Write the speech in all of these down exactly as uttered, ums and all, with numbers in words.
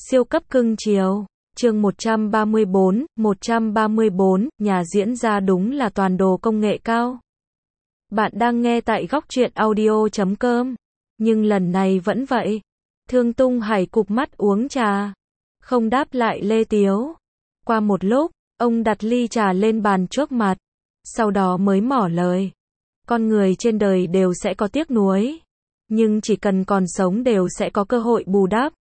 Siêu cấp cưng chiều. Chương một trăm ba mươi bốn, một trăm ba mươi bốn, nhà diễn ra đúng là toàn đồ công nghệ cao. Bạn đang nghe tại góc truyện audio chấm com. Nhưng lần này vẫn vậy. Thương Tung Hải cụp mắt uống trà. Không đáp lại Lê Tiếu. Qua một lúc, ông đặt ly trà lên bàn trước mặt. Sau đó mới mỏ lời. Con người trên đời đều sẽ có tiếc nuối. Nhưng chỉ cần còn sống đều sẽ có cơ hội bù đắp.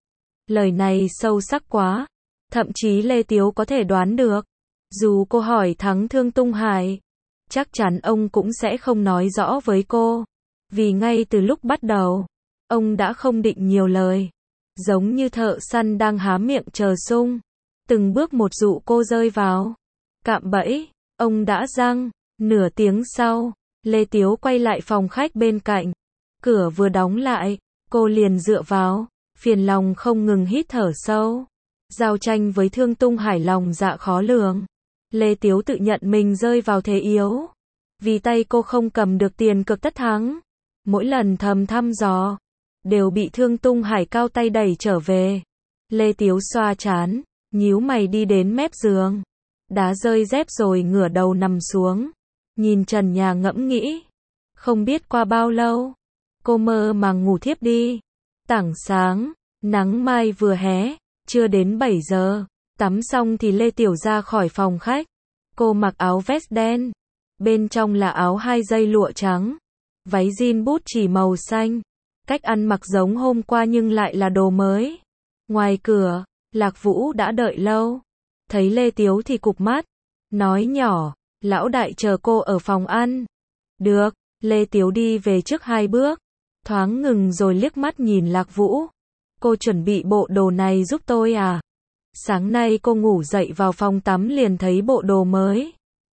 Lời này sâu sắc quá. Thậm chí Lê Tiếu có thể đoán được. Dù cô hỏi thắng Thương Tung Hải, chắc chắn ông cũng sẽ không nói rõ với cô. Vì ngay từ lúc bắt đầu, ông đã không định nhiều lời. Giống như thợ săn đang há miệng chờ sung. Từng bước một dụ cô rơi vào cạm bẫy. Ông đã giăng. Nửa tiếng sau, Lê Tiếu quay lại phòng khách bên cạnh. Cửa vừa đóng lại, cô liền dựa vào. Phiền lòng không ngừng hít thở sâu. Giao tranh với Thương Tung Hải lòng dạ khó lường. Lê Tiếu tự nhận mình rơi vào thế yếu. Vì tay cô không cầm được tiền cược tất thắng. Mỗi lần thầm thăm dò, đều bị Thương Tung Hải cao tay đẩy trở về. Lê Tiếu xoa trán, nhíu mày đi đến mép giường. Đá rơi dép rồi ngửa đầu nằm xuống. Nhìn trần nhà ngẫm nghĩ. Không biết qua bao lâu, cô mơ màng ngủ thiếp đi. Tảng sáng, nắng mai vừa hé, chưa đến bảy giờ, tắm xong thì Lê Tiểu ra khỏi phòng khách. Cô mặc áo vest đen, bên trong là áo hai dây lụa trắng, váy jean bút chỉ màu xanh. Cách ăn mặc giống hôm qua nhưng lại là đồ mới. Ngoài cửa, Lạc Vũ đã đợi lâu. Thấy Lê Tiếu thì cụp mắt, nói nhỏ, lão đại chờ cô ở phòng ăn. Được, Lê Tiếu đi về trước hai bước. Thoáng ngừng rồi liếc mắt nhìn Lạc Vũ. Cô chuẩn bị bộ đồ này giúp tôi à? Sáng nay cô ngủ dậy vào phòng tắm liền thấy bộ đồ mới.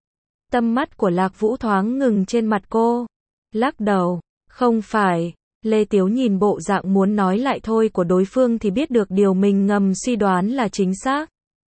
Tâm mắt của Lạc Vũ thoáng ngừng trên mặt cô. Lắc đầu, không phải. Lê Tiếu nhìn bộ dạng muốn nói lại thôi của đối phương thì biết được điều mình ngầm suy đoán là chính xác.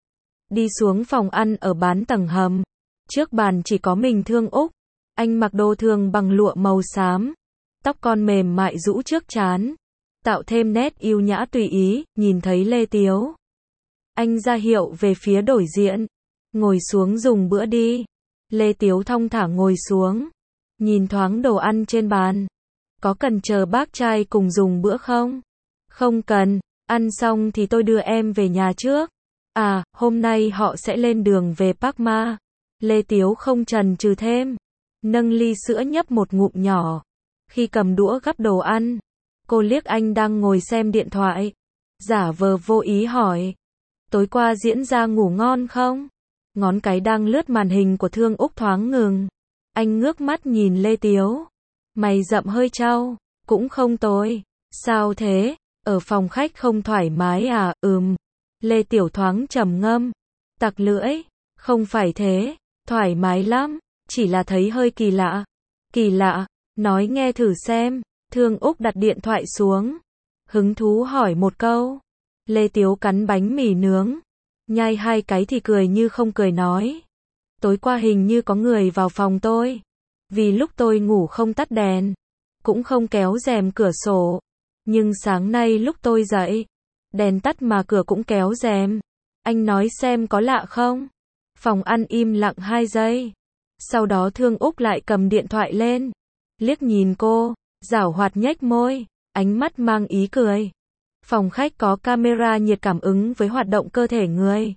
Đi xuống phòng ăn ở bán tầng hầm. Trước bàn chỉ có mình Thương Úc. Anh mặc đồ thường bằng lụa màu xám. Tóc con mềm mại rũ trước trán, tạo thêm nét yêu nhã tùy ý. Nhìn thấy Lê Tiếu, anh ra hiệu về phía đối diện. Ngồi xuống dùng bữa đi. Lê Tiếu thong thả ngồi xuống. Nhìn thoáng đồ ăn trên bàn. Có cần chờ bác trai cùng dùng bữa không? Không cần, ăn xong thì tôi đưa em về nhà trước. À, hôm nay họ sẽ lên đường về Park Ma. Lê Tiếu không chần chừ thêm. Nâng ly sữa nhấp một ngụm nhỏ. Khi cầm đũa gắp đồ ăn, cô liếc anh đang ngồi xem điện thoại. Giả vờ vô ý hỏi. Tối qua diễn ra ngủ ngon không? Ngón cái đang lướt màn hình của Thương Úc thoáng ngừng. Anh ngước mắt nhìn Lê Tiếu. Mày rậm hơi trao. Cũng không tồi. Sao thế? Ở phòng khách không thoải mái à? Ừm. Lê Tiểu thoáng trầm ngâm. Tặc lưỡi. Không phải thế. Thoải mái lắm. Chỉ là thấy hơi kỳ lạ. Kỳ lạ. Nói nghe thử xem. Thương Úc đặt điện thoại xuống. Hứng thú hỏi một câu. Lê Tiếu cắn bánh mì nướng. Nhai hai cái thì cười như không cười nói. Tối qua hình như có người vào phòng tôi. Vì lúc tôi ngủ không tắt đèn. Cũng không kéo rèm cửa sổ. Nhưng sáng nay lúc tôi dậy. Đèn tắt mà cửa cũng kéo rèm. Anh nói xem có lạ không? Phòng ăn im lặng hai giây. Sau đó Thương Úc lại cầm điện thoại lên. Liếc nhìn cô, giảo hoạt nhếch môi, ánh mắt mang ý cười. Phòng khách có camera nhiệt cảm ứng với hoạt động cơ thể người.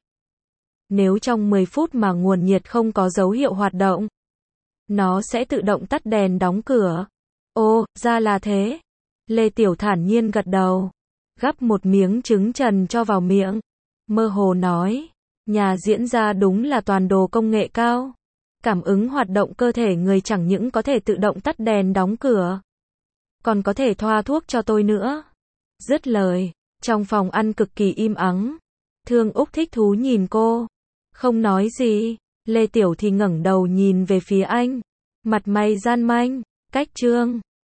Nếu trong mười phút mà nguồn nhiệt không có dấu hiệu hoạt động, nó sẽ tự động tắt đèn đóng cửa. Ồ, ra là thế. Lê Tiểu thản nhiên gật đầu. Gắp một miếng trứng trần cho vào miệng. Mơ hồ nói. Nhà diễn ra đúng là toàn đồ công nghệ cao. Cảm ứng hoạt động cơ thể người chẳng những có thể tự động tắt đèn đóng cửa, còn có thể thoa thuốc cho tôi nữa. Dứt lời, trong phòng ăn cực kỳ im ắng. Thương Úc thích thú nhìn cô. Không nói gì. Lê Tiểu thì ngẩng đầu nhìn về phía anh. Mặt mày gian manh. Cách trương.